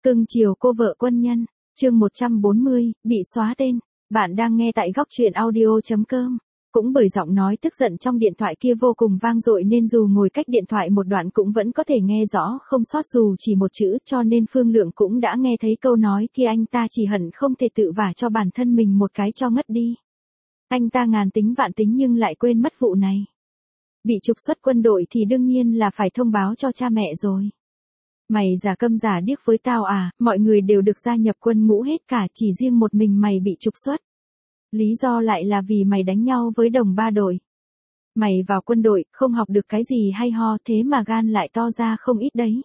Cưng chiều cô vợ quân nhân, chương 140, bị xóa tên. Bạn đang nghe tại góc truyện audio.com. Cũng bởi giọng nói tức giận trong điện thoại kia vô cùng vang dội nên dù ngồi cách điện thoại một đoạn cũng vẫn có thể nghe rõ không sót dù chỉ một chữ, cho nên Phương Lượng cũng đã nghe thấy câu nói kia. Anh ta chỉ hận không thể tự vả cho bản thân mình một cái cho ngất đi. Anh ta ngàn tính vạn tính nhưng lại quên mất vụ này. Bị trục xuất quân đội thì đương nhiên là phải thông báo cho cha mẹ rồi. Mày giả câm giả điếc với tao à, mọi người đều được gia nhập quân ngũ hết cả, chỉ riêng một mình mày bị trục xuất. Lý do lại là vì mày đánh nhau với đồng ba đội. Mày vào quân đội, không học được cái gì hay ho, thế mà gan lại to ra không ít đấy.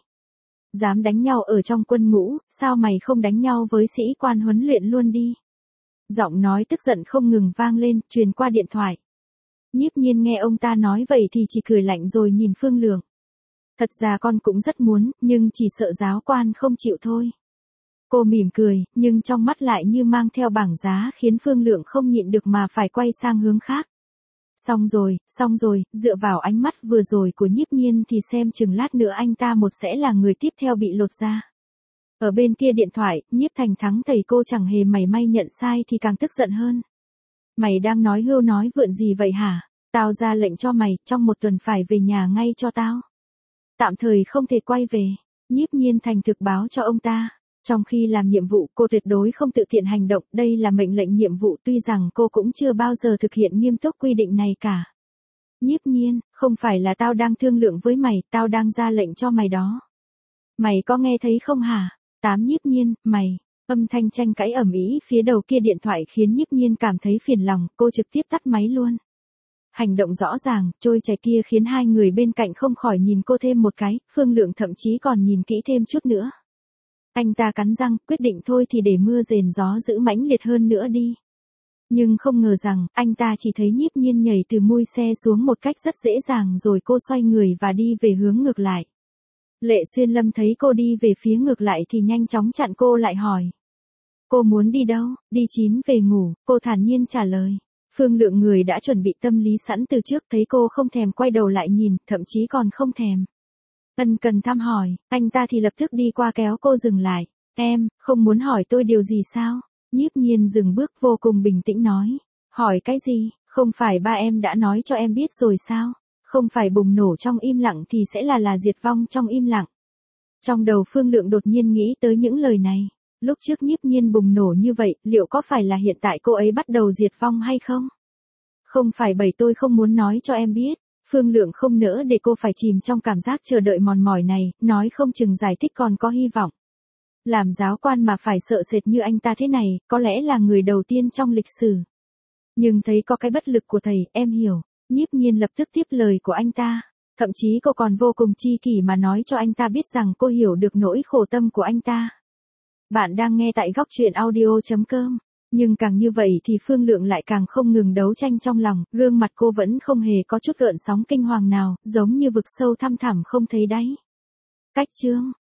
Dám đánh nhau ở trong quân ngũ, sao mày không đánh nhau với sĩ quan huấn luyện luôn đi. Giọng nói tức giận không ngừng vang lên, truyền qua điện thoại. Nhiếp Nhiên nghe ông ta nói vậy thì chỉ cười lạnh rồi nhìn Phương Lượng. Thật ra con cũng rất muốn, nhưng chỉ sợ giáo quan không chịu thôi. Cô mỉm cười, nhưng trong mắt lại như mang theo bảng giá khiến Phương Lượng không nhịn được mà phải quay sang hướng khác. Xong rồi, dựa vào ánh mắt vừa rồi của Nhiếp Nhiên thì xem chừng lát nữa anh ta một sẽ là người tiếp theo bị lột ra. Ở bên kia điện thoại, Nhiếp Thành Thắng thầy cô chẳng hề mảy may nhận sai thì càng tức giận hơn. Mày đang nói hưu nói vượn gì vậy hả? Tao ra lệnh cho mày, trong một tuần phải về nhà ngay cho tao. Tạm thời không thể quay về. Nhiếp Nhiên thành thực báo cho ông ta. Trong khi làm nhiệm vụ cô tuyệt đối không tự tiện hành động, đây là mệnh lệnh nhiệm vụ, tuy rằng cô cũng chưa bao giờ thực hiện nghiêm túc quy định này cả. Nhiếp Nhiên, không phải là tao đang thương lượng với mày, tao đang ra lệnh cho mày đó. Mày có nghe thấy không hả? Nhiếp Nhiên, mày. Âm thanh tranh cãi ầm ĩ phía đầu kia điện thoại khiến Nhiếp Nhiên cảm thấy phiền lòng, cô trực tiếp tắt máy luôn. Hành động rõ ràng, trôi chảy kia khiến hai người bên cạnh không khỏi nhìn cô thêm một cái, Phương Lượng thậm chí còn nhìn kỹ thêm chút nữa. Anh ta cắn răng, quyết định thôi thì để mưa rền gió dữ mãnh liệt hơn nữa đi. Nhưng không ngờ rằng, anh ta chỉ thấy Nhiếp Nhiên nhảy từ mui xe xuống một cách rất dễ dàng rồi cô xoay người và đi về hướng ngược lại. Lệ Xuyên Lâm thấy cô đi về phía ngược lại thì nhanh chóng chặn cô lại hỏi. Cô muốn đi đâu? Đi chín về ngủ, cô thản nhiên trả lời. Phương Lượng người đã chuẩn bị tâm lý sẵn từ trước thấy cô không thèm quay đầu lại nhìn, thậm chí còn không thèm ân cần thăm hỏi, anh ta thì lập tức đi qua kéo cô dừng lại. Em, không muốn hỏi tôi điều gì sao? Nhiếp Nhiên dừng bước vô cùng bình tĩnh nói. Hỏi cái gì? Không phải ba em đã nói cho em biết rồi sao? Không phải bùng nổ trong im lặng thì sẽ là diệt vong trong im lặng. Trong đầu Phương Lượng đột nhiên nghĩ tới những lời này. Lúc trước Nhiếp Nhiên bùng nổ như vậy, liệu có phải là hiện tại cô ấy bắt đầu diệt vong hay không? Không phải bởi tôi không muốn nói cho em biết. Phương Lượng không nỡ để cô phải chìm trong cảm giác chờ đợi mòn mỏi này, nói không chừng giải thích còn có hy vọng. Làm giáo quan mà phải sợ sệt như anh ta thế này, có lẽ là người đầu tiên trong lịch sử. Nhưng thấy có cái bất lực của thầy, em hiểu. Nhiếp Nhiên lập tức tiếp lời của anh ta. Thậm chí cô còn vô cùng chi kỷ mà nói cho anh ta biết rằng cô hiểu được nỗi khổ tâm của anh ta. Bạn đang nghe tại góc truyện audio.com. Nhưng càng như vậy thì Phương Lượng lại càng không ngừng đấu tranh trong lòng, gương mặt cô vẫn không hề có chút gợn sóng kinh hoàng nào, giống như vực sâu thăm thẳm không thấy đáy. Cách chương